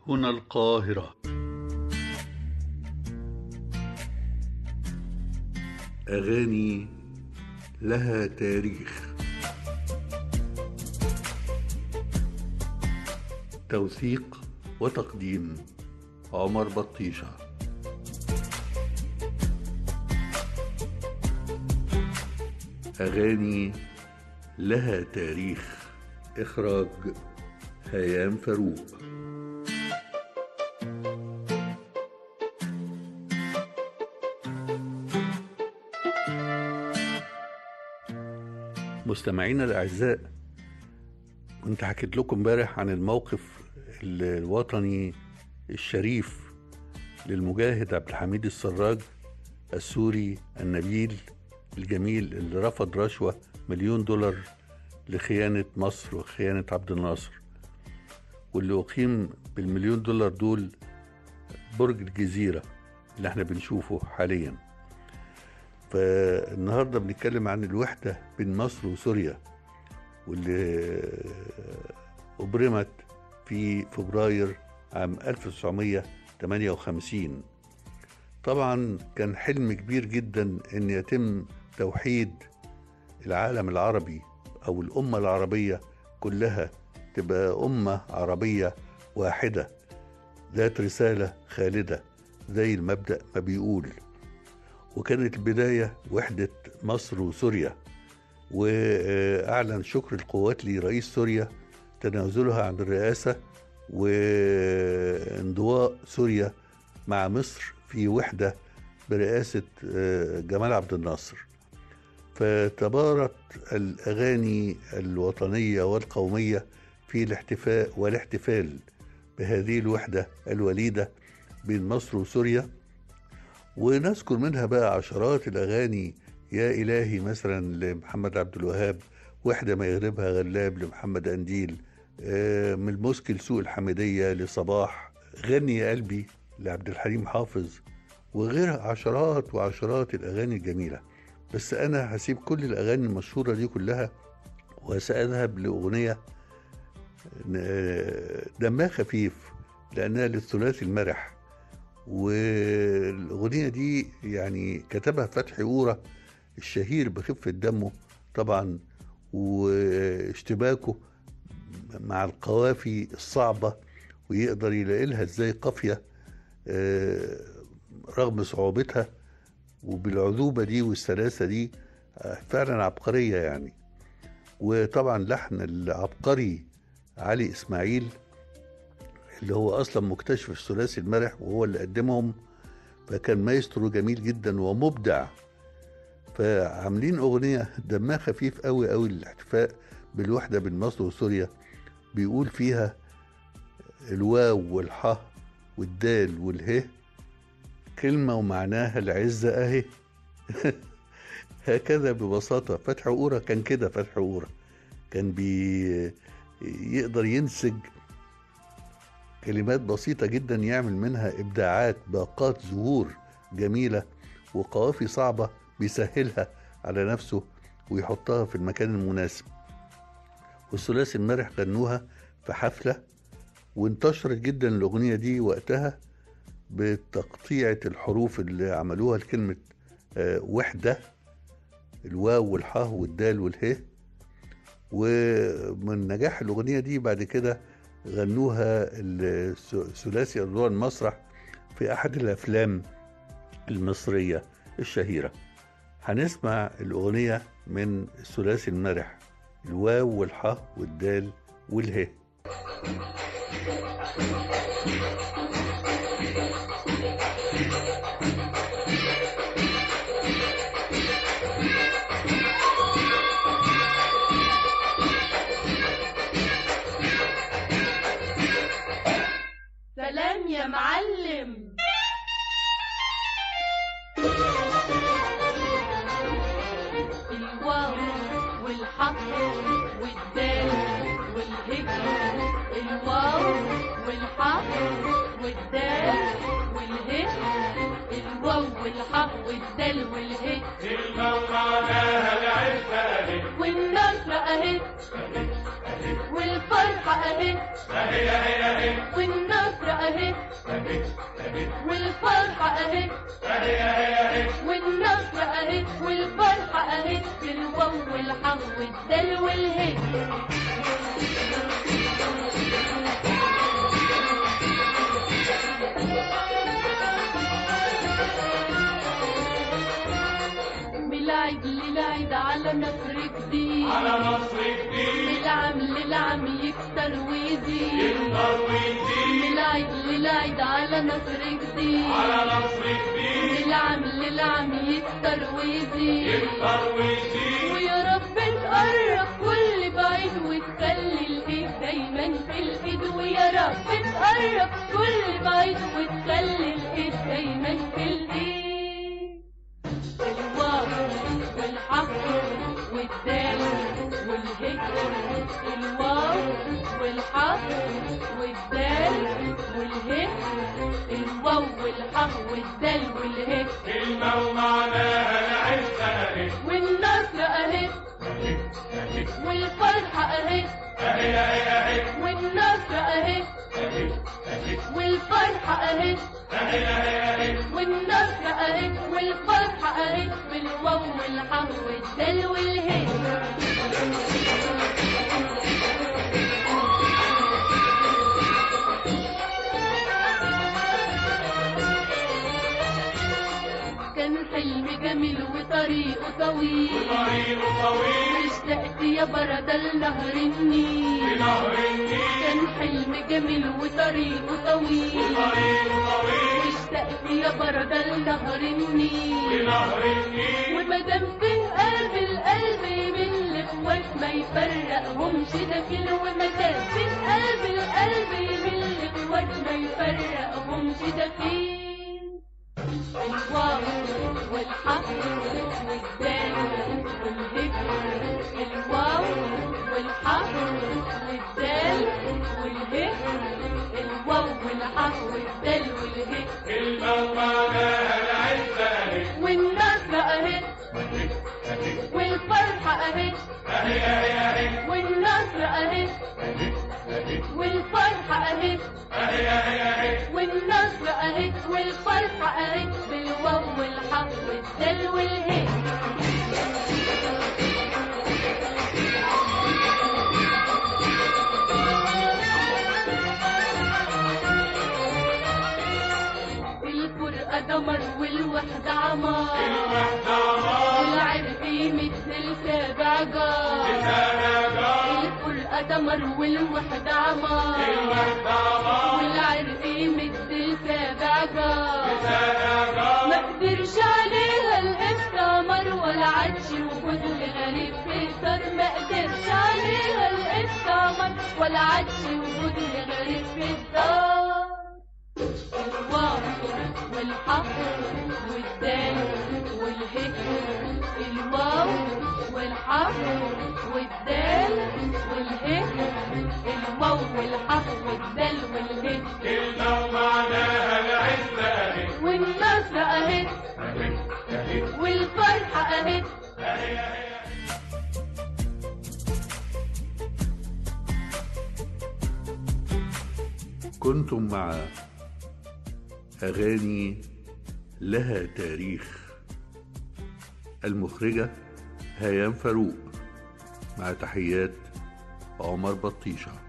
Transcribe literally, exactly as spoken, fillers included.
هنا القاهرة. أغاني لها تاريخ. توثيق وتقديم عمر بطيشة. أغاني لها تاريخ. إخراج هيام فاروق. مستمعينا الأعزاء، كنت حكيت لكم امبارح عن الموقف الوطني الشريف للمجاهد عبد الحميد السراج السوري النبيل الجميل اللي رفض رشوة مليون دولار لخيانة مصر وخيانة عبد الناصر، واللي أقيم بالمليون دولار دول برج الجزيرة اللي احنا بنشوفه حاليا. فالنهاردة بنتكلم عن الوحدة بين مصر وسوريا، واللي أبرمت في فبراير عام ألف وتسعمائة وثمانية وخمسين. طبعا كان حلم كبير جدا أن يتم توحيد العالم العربي أو الأمة العربية كلها، تبقى أمة عربية واحدة ذات رسالة خالدة زي المبدأ ما بيقول. وكانت البداية وحدة مصر وسوريا، وأعلن شكر القوات لرئيس سوريا تنازلها عن الرئاسة وانضواء سوريا مع مصر في وحدة برئاسة جمال عبد الناصر. فتبارت الأغاني الوطنية والقومية في الاحتفاء والاحتفال بهذه الوحدة الوليدة بين مصر وسوريا، ونذكر منها بقى عشرات الأغاني. يا إلهي مثلا لمحمد عبد الوهاب، وحدة ما يغلبها غلاب لمحمد أنديل، من المسكي لسوق الحمدية لصباح، غني يا قلبي لعبد الحليم حافظ، وغيرها عشرات وعشرات الأغاني الجميلة. بس أنا هسيب كل الأغاني المشهورة دي كلها وسأذهب لأغنية دمها خفيف لأنها للثلاثي المرح. والأغنية دي يعني كتبها فتحي قورة الشهير بخفة دمه طبعا، واشتباكه مع القوافي الصعبة، ويقدر يلاقي لها ازاي قافية رغم صعوبتها، وبالعذوبة دي والسلاسة دي فعلا عبقرية يعني. وطبعا لحن العبقري علي إسماعيل اللي هو أصلا مكتشف الثلاثي المرح وهو اللي قدمهم، فكان مايسترو جميل جدا ومبدع. فعاملين أغنية دمها خفيف قوي قوي للاحتفاء بالوحدة بين مصر وسوريا، بيقول فيها الواو والحاء والدال والهه كلمة ومعناها العزة أهي. هكذا ببساطة فتحي قورة كان كده. فتحي قورة كان بيقدر ينسج كلمات بسيطة جدا يعمل منها إبداعات، باقات زهور جميلة، وقوافي صعبة بيسهلها على نفسه ويحطها في المكان المناسب. والثلاثي المرح غنوها في حفلة، وانتشرت جدا الأغنية دي وقتها بتقطيعة الحروف اللي عملوها لكلمة وحدة، الواو والحاء والدال والهاء. ومن نجاح الأغنية دي بعد كده غنوها الثلاثي أضواء المسرح في أحد الأفلام المصرية الشهيرة. هنسمع الأغنية من الثلاثي المرح، الواو والحاء والدال والهاء. سلام يا معلم. الواو والحاء والدال والهاء، الواو والحاء والدال والهاء، الواو والحاء والدال والهاء، كلمة ومعناها العزة أهي، والنصر أهي، والفرحة أهي، أهي أهي أهي، والنصر والفرحة اهي والنصر اهي والفرحة اهي بالواو والحق والدال والهي. بالعيد للعيد على نصر جديد على نصر جديد العام للعام يكتر ويزيد يكتر ويزيد بالعيد للعيد على نصر جديد على نصر جديد العام للعام يكتر ويزيد يكتر ويزيد ويا رب تقرب كل بعيد وتخلي الايد دايما في الايد ويا رب تقرب كل بعيد وتخلي الايد دايما في الايد. الواو والحق والدال والهي الواو والحق والدال والهي الواو والحق والدال والهي. كلمة ومعناها العزة اهي والنصر اهي والفرحة اهي اهي اهي اهي والنصر اهي والفرحة اهي اهي اهي اهي والنصر اهي والفرحة اهي بالواو والحق والدال والهي. كان حلم جميل وطريقه طويل طريقه طويل اشتقت يا برد لنهر النيل لنهر النيل كان حلم جميل وطريقه طويل طريقه طويل اشتقت يا برد لنهر النيل لنهر النيل ومادام في قلب القلب من الاخوات ما يفرقهمش دخيل ومادام في قلب القلب من الاخوات ما يفرقهمش دخيل. الواو والحق والدال والهي الواو والحق والدال والهي الواو والحق والدال والهي. كلمة ومعناها العزة اهي والنصر اهي والفرحة اهي اهي اهي اهي والنصر اهي والفرحة اهي اهي اهي اهي والنصر اهي والفرحة اهي بالواو والحق والدال والهي. الفرقة دمر والوحدة عمار الوحدة عمار العرق مثل سابع جار سابع جار الفرقة دمر والوحدة عمار الوحدة عمار والعرق مثل سابع جار سابع جار ما قدرش عليها الاستعمار ولا عادش وجود لغريب في الدار ما قدرش عليها الاستعمار ولا عادش وجود لغريب في الدار. الواو والحق والدال والهي الواو والحق والدال والهي الواو والحق والدال والهي. كلمة ومعناها العزة اهي والنصر اهي والفرحة اهي اهي اهي كنتم مع أغاني لها تاريخ، المخرجة هيام فاروق، مع تحيات عمر بطيشة.